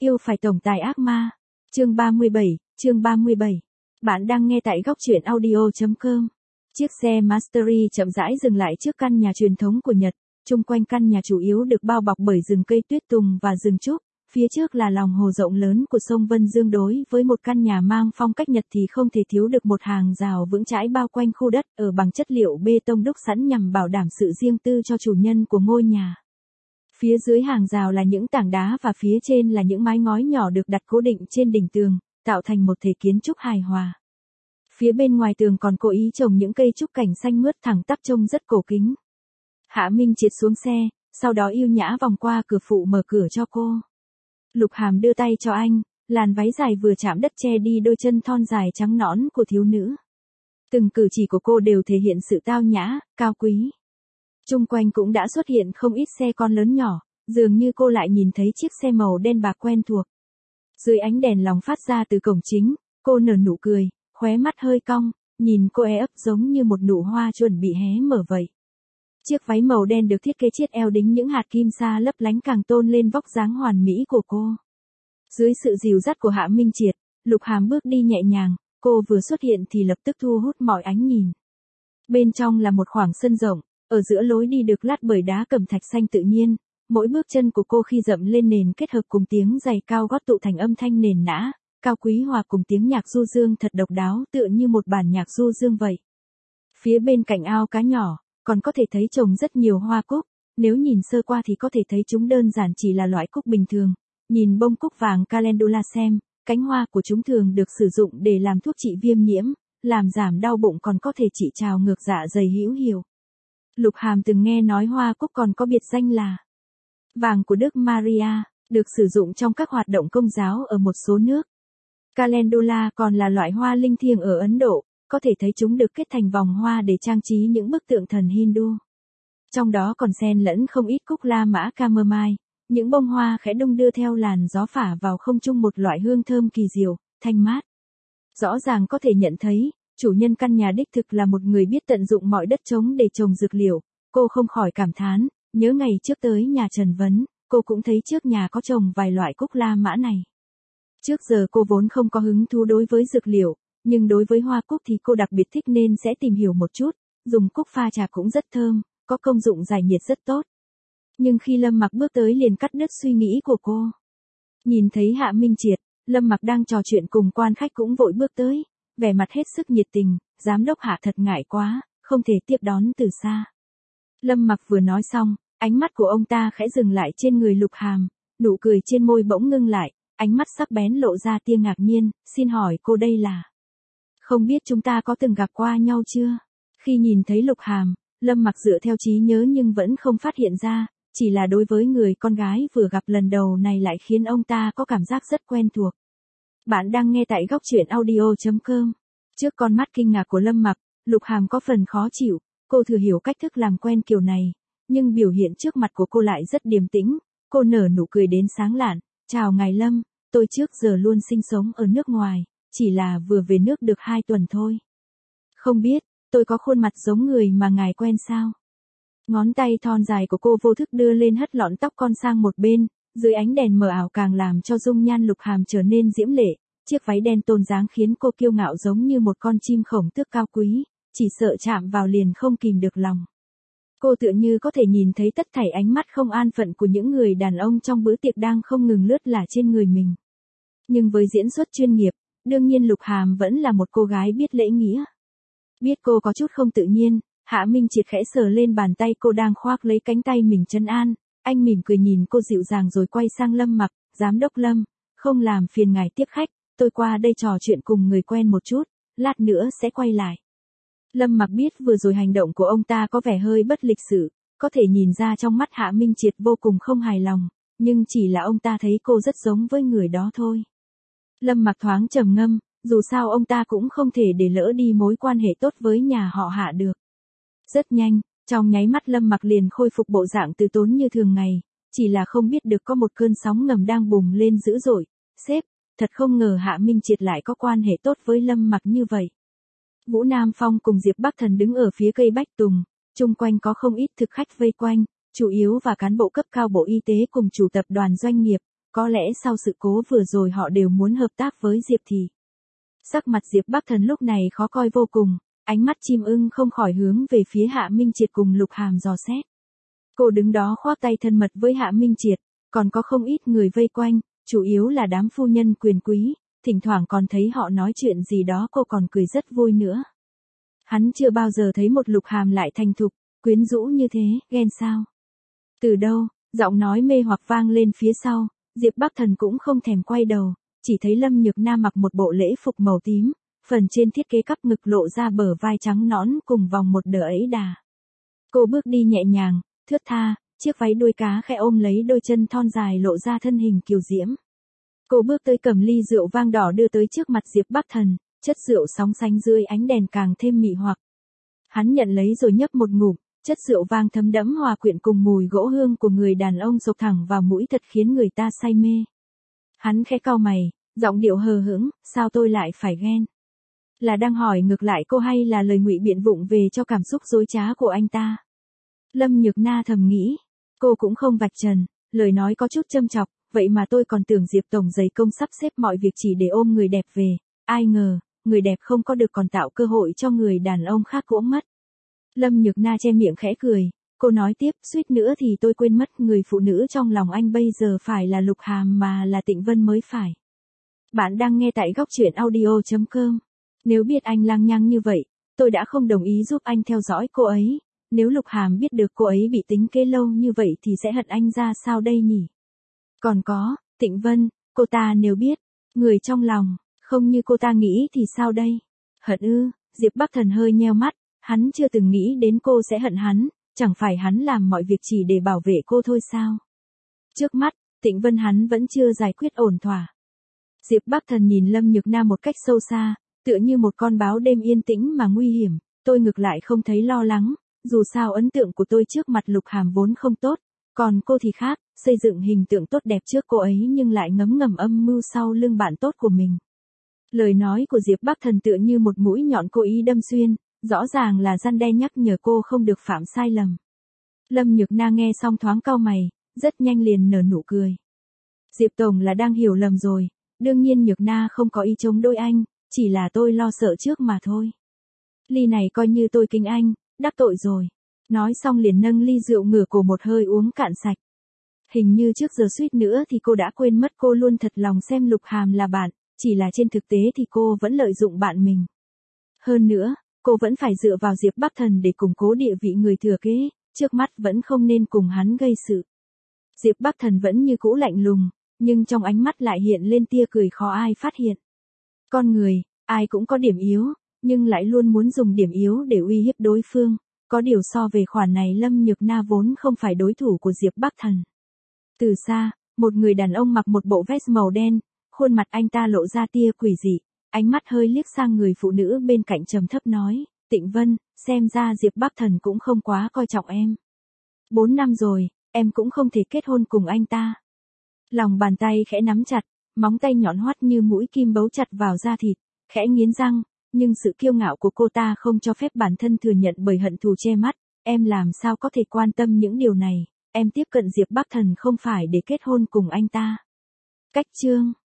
Yêu phải tổng tài ác ma. Chương 37, chương 37. Bạn đang nghe tại góc truyện audio.com. Chiếc xe Mastery chậm rãi dừng lại trước căn nhà truyền thống của Nhật. Chung quanh căn nhà chủ yếu được bao bọc bởi rừng cây tuyết tùng và rừng trúc. Phía trước là lòng hồ rộng lớn của sông Vân Dương, đối với một căn nhà mang phong cách Nhật thì không thể thiếu được một hàng rào vững chãi bao quanh khu đất ở bằng chất liệu bê tông đúc sẵn nhằm bảo đảm sự riêng tư cho chủ nhân của ngôi nhà. Phía dưới hàng rào là những tảng đá và phía trên là những mái ngói nhỏ được đặt cố định trên đỉnh tường, tạo thành một thể kiến trúc hài hòa. Phía bên ngoài tường còn cố ý trồng những cây trúc cảnh xanh mướt thẳng tắp trông rất cổ kính. Hạ Minh Triệt xuống xe, sau đó yêu nhã vòng qua cửa phụ mở cửa cho cô. Lục Hàm đưa tay cho anh, làn váy dài vừa chạm đất che đi đôi chân thon dài trắng nõn của thiếu nữ. Từng cử chỉ của cô đều thể hiện sự tao nhã, cao quý. Chung quanh cũng đã xuất hiện không ít xe con lớn nhỏ, dường như cô lại nhìn thấy chiếc xe màu đen bạc quen thuộc. Dưới ánh đèn lòng phát ra từ cổng chính, cô nở nụ cười, khóe mắt hơi cong, nhìn cô ấp giống như một nụ hoa chuẩn bị hé mở vậy. Chiếc váy màu đen được thiết kế chiết eo đính những hạt kim sa lấp lánh càng tôn lên vóc dáng hoàn mỹ của cô. Dưới sự dìu dắt của Hạ Minh Triệt, Lục Hàm bước đi nhẹ nhàng, cô vừa xuất hiện thì lập tức thu hút mọi ánh nhìn. Bên trong là một khoảng sân rộng, ở giữa lối đi được lát bởi đá cẩm thạch xanh tự nhiên, mỗi bước chân của cô khi dậm lên nền kết hợp cùng tiếng giày cao gót tụ thành âm thanh nền nã, cao quý hòa cùng tiếng nhạc du dương thật độc đáo tựa như một bản nhạc du dương vậy. Phía bên cạnh ao cá nhỏ, còn có thể thấy trồng rất nhiều hoa cúc, nếu nhìn sơ qua thì có thể thấy chúng đơn giản chỉ là loại cúc bình thường. Nhìn bông cúc vàng calendula xem, cánh hoa của chúng thường được sử dụng để làm thuốc trị viêm nhiễm, làm giảm đau bụng, còn có thể trị trào ngược dạ dày hữu hiệu. Lục Hàm từng nghe nói hoa cúc còn có biệt danh là vàng của Đức Maria, được sử dụng trong các hoạt động công giáo ở một số nước. Calendula còn là loại hoa linh thiêng ở Ấn Độ, có thể thấy chúng được kết thành vòng hoa để trang trí những bức tượng thần Hindu. Trong đó còn xen lẫn không ít cúc La Mã chamomile, những bông hoa khẽ đung đưa theo làn gió phả vào không trung một loại hương thơm kỳ diệu, thanh mát. Rõ ràng có thể nhận thấy, chủ nhân căn nhà đích thực là một người biết tận dụng mọi đất trống để trồng dược liệu. Cô không khỏi cảm thán, nhớ ngày trước tới nhà Trần Vấn, cô cũng thấy trước nhà có trồng vài loại cúc La Mã này. Trước giờ cô vốn không có hứng thú đối với dược liệu, nhưng đối với hoa cúc thì cô đặc biệt thích nên sẽ tìm hiểu một chút, dùng cúc pha trà cũng rất thơm, có công dụng giải nhiệt rất tốt. Nhưng khi Lâm Mặc bước tới liền cắt đứt suy nghĩ của cô. Nhìn thấy Hạ Minh Triệt, Lâm Mặc đang trò chuyện cùng quan khách cũng vội bước tới, vẻ mặt hết sức nhiệt tình, giám đốc Hạ thật ngại quá, không thể tiếp đón từ xa. Lâm Mặc vừa nói xong, ánh mắt của ông ta khẽ dừng lại trên người Lục Hàm, nụ cười trên môi bỗng ngưng lại, ánh mắt sắc bén lộ ra tia ngạc nhiên, xin hỏi cô đây là... Không biết chúng ta có từng gặp qua nhau chưa? Khi nhìn thấy Lục Hàm, Lâm Mặc dựa theo trí nhớ nhưng vẫn không phát hiện ra, chỉ là đối với người con gái vừa gặp lần đầu này lại khiến ông ta có cảm giác rất quen thuộc. Bạn đang nghe tại góc truyện audio.com. Trước con mắt kinh ngạc của Lâm Mặc, Lục Hàm có phần khó chịu, cô thừa hiểu cách thức làm quen kiểu này, nhưng biểu hiện trước mặt của cô lại rất điềm tĩnh, cô nở nụ cười đến sáng lạn, chào ngài Lâm, tôi trước giờ luôn sinh sống ở nước ngoài, chỉ là vừa về nước được 2 tuần thôi. Không biết, tôi có khuôn mặt giống người mà ngài quen sao? Ngón tay thon dài của cô vô thức đưa lên hất lọn tóc con sang một bên, dưới ánh đèn mờ ảo càng làm cho dung nhan Lục Hàm trở nên diễm lệ, chiếc váy đen tôn dáng khiến cô kiêu ngạo giống như một con chim khổng tước cao quý, chỉ sợ chạm vào liền không kìm được lòng. Cô tựa như có thể nhìn thấy tất thảy ánh mắt không an phận của những người đàn ông trong bữa tiệc đang không ngừng lướt là trên người mình. Nhưng với diễn xuất chuyên nghiệp, đương nhiên Lục Hàm vẫn là một cô gái biết lễ nghĩa. Biết cô có chút không tự nhiên, Hạ Minh Triệt khẽ sờ lên bàn tay cô đang khoác lấy cánh tay mình trấn an, anh mỉm cười nhìn cô dịu dàng rồi quay sang Lâm Mặc, giám đốc Lâm, không làm phiền ngài tiếp khách, tôi qua đây trò chuyện cùng người quen một chút, lát nữa sẽ quay lại. Lâm Mặc biết vừa rồi hành động của ông ta có vẻ hơi bất lịch sự, có thể nhìn ra trong mắt Hạ Minh Triệt vô cùng không hài lòng, nhưng chỉ là ông ta thấy cô rất giống với người đó thôi. Lâm Mặc thoáng trầm ngâm, dù sao ông ta cũng không thể để lỡ đi mối quan hệ tốt với nhà họ Hạ được. Rất nhanh, trong nháy mắt Lâm Mặc liền khôi phục bộ dạng từ tốn như thường ngày, chỉ là không biết được có một cơn sóng ngầm đang bùng lên dữ dội. Sếp, thật không ngờ Hạ Minh Triệt lại có quan hệ tốt với Lâm Mặc như vậy. Vũ Nam Phong cùng Diệp Bắc Thần đứng ở phía cây bách tùng, chung quanh có không ít thực khách vây quanh, chủ yếu và cán bộ cấp cao Bộ Y tế cùng chủ tập đoàn doanh nghiệp, có lẽ sau sự cố vừa rồi họ đều muốn hợp tác với Diệp thì. Sắc mặt Diệp Bắc Thần lúc này khó coi vô cùng, ánh mắt chim ưng không khỏi hướng về phía Hạ Minh Triệt cùng Lục Hàm dò xét. Cô đứng đó khoác tay thân mật với Hạ Minh Triệt, còn có không ít người vây quanh, chủ yếu là đám phu nhân quyền quý, thỉnh thoảng còn thấy họ nói chuyện gì đó cô còn cười rất vui nữa. Hắn chưa bao giờ thấy một Lục Hàm lại thành thục, quyến rũ như thế, ghen sao? Từ đâu, giọng nói mê hoặc vang lên phía sau, Diệp Bắc Thần cũng không thèm quay đầu, chỉ thấy Lâm Nhược Na mặc một bộ lễ phục màu tím, phần trên thiết kế cắp ngực lộ ra bờ vai trắng nõn cùng vòng một đỡ ấy đà. Cô bước đi nhẹ nhàng, thướt tha, chiếc váy đuôi cá khẽ ôm lấy đôi chân thon dài lộ ra thân hình kiều diễm. Cô bước tới cầm ly rượu vang đỏ đưa tới trước mặt Diệp Bắc Thần, chất rượu sóng sánh dưới ánh đèn càng thêm mị hoặc. Hắn nhận lấy rồi nhấp một ngụm, chất rượu vang thấm đẫm hòa quyện cùng mùi gỗ hương của người đàn ông xộc thẳng vào mũi thật khiến người ta say mê. Hắn khẽ cau mày, giọng điệu hờ hững, sao tôi lại phải ghen? Là đang hỏi ngược lại cô hay là lời ngụy biện vụng về cho cảm xúc dối trá của anh ta? Lâm Nhược Na thầm nghĩ, cô cũng không vạch trần, lời nói có chút châm chọc, vậy mà tôi còn tưởng Diệp Tổng dày công sắp xếp mọi việc chỉ để ôm người đẹp về, ai ngờ, người đẹp không có được còn tạo cơ hội cho người đàn ông khác cũng mất. Lâm Nhược Na che miệng khẽ cười, cô nói tiếp, suýt nữa thì tôi quên mất người phụ nữ trong lòng anh bây giờ phải là Lục Hàm mà là Tịnh Vân mới phải. Bạn đang nghe tại góc truyện audio.com. Nếu biết anh lăng nhăng như vậy, tôi đã không đồng ý giúp anh theo dõi cô ấy. Nếu Lục Hàm biết được cô ấy bị tính kế lâu như vậy thì sẽ hận anh ra sao đây nhỉ? Còn có, Tịnh Vân, cô ta nếu biết, người trong lòng, không như cô ta nghĩ thì sao đây? Hận ư? Diệp Bắc Thần hơi nheo mắt, hắn chưa từng nghĩ đến cô sẽ hận hắn, chẳng phải hắn làm mọi việc chỉ để bảo vệ cô thôi sao? Trước mắt, Tịnh Vân hắn vẫn chưa giải quyết ổn thỏa. Diệp Bắc Thần nhìn Lâm Nhược Na một cách sâu xa, tựa như một con báo đêm yên tĩnh mà nguy hiểm, tôi ngược lại không thấy lo lắng, dù sao ấn tượng của tôi trước mặt Lục Hàm vốn không tốt, còn cô thì khác, xây dựng hình tượng tốt đẹp trước cô ấy nhưng lại ngấm ngầm âm mưu sau lưng bạn tốt của mình. Lời nói của Diệp Bắc Thần tựa như một mũi nhọn cố ý đâm xuyên, rõ ràng là răn đe nhắc nhở cô không được phạm sai lầm. Lâm Nhược Na nghe xong thoáng cau mày, rất nhanh liền nở nụ cười. Diệp Tổng là đang hiểu lầm rồi, đương nhiên Nhược Na không có ý chống đối anh, chỉ là tôi lo sợ trước mà thôi. Ly này coi như tôi kính anh, đắc tội rồi. Nói xong liền nâng ly rượu ngửa cổ một hơi uống cạn sạch. Hình như trước giờ suýt nữa thì cô đã quên mất cô luôn thật lòng xem Lục Hàm là bạn, chỉ là trên thực tế thì cô vẫn lợi dụng bạn mình. Hơn nữa, cô vẫn phải dựa vào Diệp Bắc Thần để củng cố địa vị người thừa kế, trước mắt vẫn không nên cùng hắn gây sự. Diệp Bắc Thần vẫn như cũ lạnh lùng, nhưng trong ánh mắt lại hiện lên tia cười khó ai phát hiện. Con người, ai cũng có điểm yếu, nhưng lại luôn muốn dùng điểm yếu để uy hiếp đối phương. Có điều so về khoản này Lâm Nhược Na vốn không phải đối thủ của Diệp Bắc Thần. Từ xa, một người đàn ông mặc một bộ vest màu đen, khuôn mặt anh ta lộ ra tia quỷ dị, ánh mắt hơi liếc sang người phụ nữ bên cạnh trầm thấp nói, Tịnh Vân, xem ra Diệp Bắc Thần cũng không quá coi trọng em. 4 năm rồi, em cũng không thể kết hôn cùng anh ta. Lòng bàn tay khẽ nắm chặt, móng tay nhọn hoắt như mũi kim bấu chặt vào da thịt, khẽ nghiến răng, nhưng sự kiêu ngạo của cô ta không cho phép bản thân thừa nhận bởi hận thù che mắt, em làm sao có thể quan tâm những điều này, em tiếp cận Diệp Bắc Thần không phải để kết hôn cùng anh ta. Cách chương